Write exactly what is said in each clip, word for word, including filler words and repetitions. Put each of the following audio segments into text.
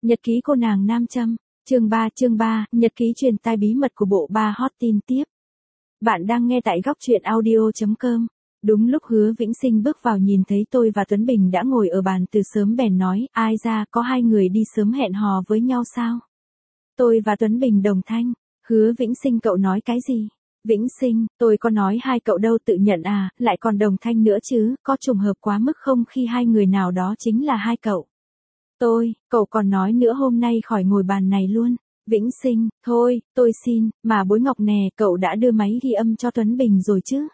Nhật ký cô nàng nam châm, chương ba chương ba, nhật ký truyền tai bí mật của bộ ba hot tin tiếp. Bạn đang nghe tại góc truyện audio chấm com. Đúng lúc Hứa Vĩnh Sinh bước vào nhìn thấy tôi và Tuấn Bình đã ngồi ở bàn từ sớm bèn nói, ai ra, có hai người đi sớm hẹn hò với nhau sao? Tôi và Tuấn Bình đồng thanh, Hứa Vĩnh Sinh cậu nói cái gì? Vĩnh Sinh, tôi có nói hai cậu đâu tự nhận à, lại còn đồng thanh nữa chứ, có trùng hợp quá mức không khi hai người nào đó chính là hai cậu. Tôi, cậu còn nói nữa hôm nay khỏi ngồi bàn này luôn. Vĩnh Sinh, thôi, tôi xin, mà bối Ngọc nè, cậu đã đưa máy ghi âm cho Tuấn Bình rồi chứ?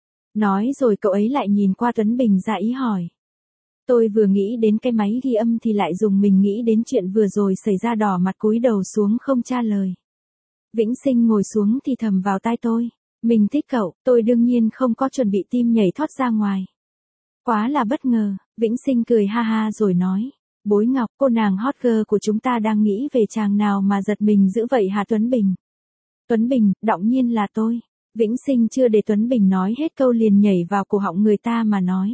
Nói rồi cậu ấy lại nhìn qua Tuấn Bình ra ý hỏi. Tôi vừa nghĩ đến cái máy ghi âm thì lại dùng mình nghĩ đến chuyện vừa rồi xảy ra, đỏ mặt cúi đầu xuống không trả lời. Vĩnh Sinh ngồi xuống thì thầm vào tai tôi. Mình thích cậu, tôi đương nhiên không có chuẩn bị tim nhảy thoát ra ngoài. Quá là bất ngờ, Vĩnh Sinh cười ha ha rồi nói. Bối Ngọc, cô nàng hot girl của chúng ta đang nghĩ về chàng nào mà giật mình dữ vậy hả Tuấn Bình? Tuấn Bình, đọng nhiên là tôi. Vĩnh Sinh chưa để Tuấn Bình nói hết câu liền nhảy vào cổ họng người ta mà nói.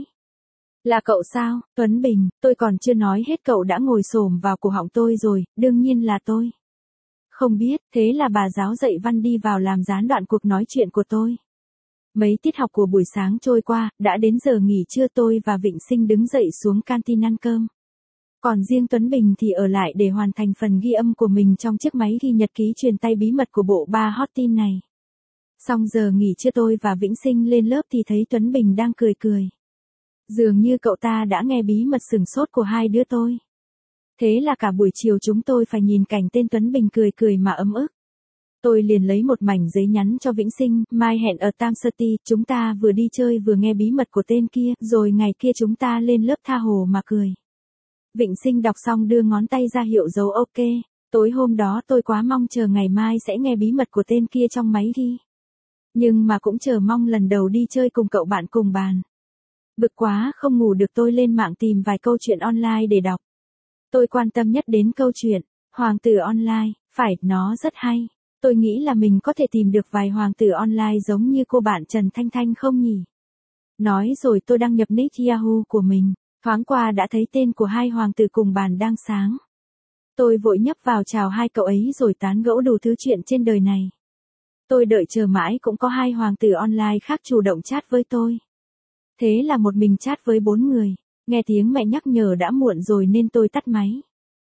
Là cậu sao, Tuấn Bình, tôi còn chưa nói hết cậu đã ngồi xổm vào cổ họng tôi rồi, đương nhiên là tôi. Không biết, thế là bà giáo dạy văn đi vào làm gián đoạn cuộc nói chuyện của tôi. Mấy tiết học của buổi sáng trôi qua, đã đến giờ nghỉ trưa, tôi và Vĩnh Sinh đứng dậy xuống canteen ăn cơm. Còn riêng Tuấn Bình thì ở lại để hoàn thành phần ghi âm của mình trong chiếc máy ghi nhật ký truyền tay bí mật của bộ ba hot tin này. Xong giờ nghỉ trưa tôi và Vĩnh Sinh lên lớp thì thấy Tuấn Bình đang cười cười. Dường như cậu ta đã nghe bí mật sửng sốt của hai đứa tôi. Thế là cả buổi chiều chúng tôi phải nhìn cảnh tên Tuấn Bình cười cười mà ấm ức. Tôi liền lấy một mảnh giấy nhắn cho Vĩnh Sinh, mai hẹn ở Tam City, chúng ta vừa đi chơi vừa nghe bí mật của tên kia, rồi ngày kia chúng ta lên lớp tha hồ mà cười. Vĩnh Sinh đọc xong đưa ngón tay ra hiệu dấu ok. Tối hôm đó tôi quá mong chờ ngày mai sẽ nghe bí mật của tên kia trong máy ghi. Nhưng mà cũng chờ mong lần đầu đi chơi cùng cậu bạn cùng bàn. Bực quá không ngủ được, tôi lên mạng tìm vài câu chuyện online để đọc. Tôi quan tâm nhất đến câu chuyện Hoàng tử online, phải, nó rất hay. Tôi nghĩ là mình có thể tìm được vài hoàng tử online giống như cô bạn Trần Thanh Thanh không nhỉ? Nói rồi tôi đăng nhập nick Yahoo của mình. Thoáng qua đã thấy tên của hai hoàng tử cùng bàn đang sáng. Tôi vội nhấp vào chào hai cậu ấy rồi tán gẫu đủ thứ chuyện trên đời này. Tôi đợi chờ mãi cũng có hai hoàng tử online khác chủ động chat với tôi. Thế là một mình chat với bốn người. Nghe tiếng mẹ nhắc nhở đã muộn rồi nên tôi tắt máy.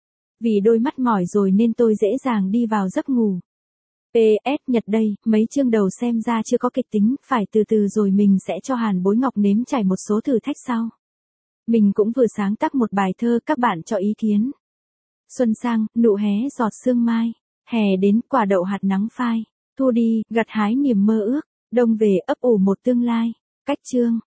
Vì đôi mắt mỏi rồi nên tôi dễ dàng đi vào giấc ngủ. pê ét Nhật đây, mấy chương đầu xem ra chưa có kịch tính, phải từ từ rồi mình sẽ cho Hàn Bối Ngọc nếm trải một số thử thách sau. Mình cũng vừa sáng tác một bài thơ, các bạn cho ý kiến. Xuân sang, nụ hé giọt sương mai. Hè đến, quả đậu hạt nắng phai. Thu đi, gặt hái niềm mơ ước. Đông về, ấp ủ một tương lai. Cách chương.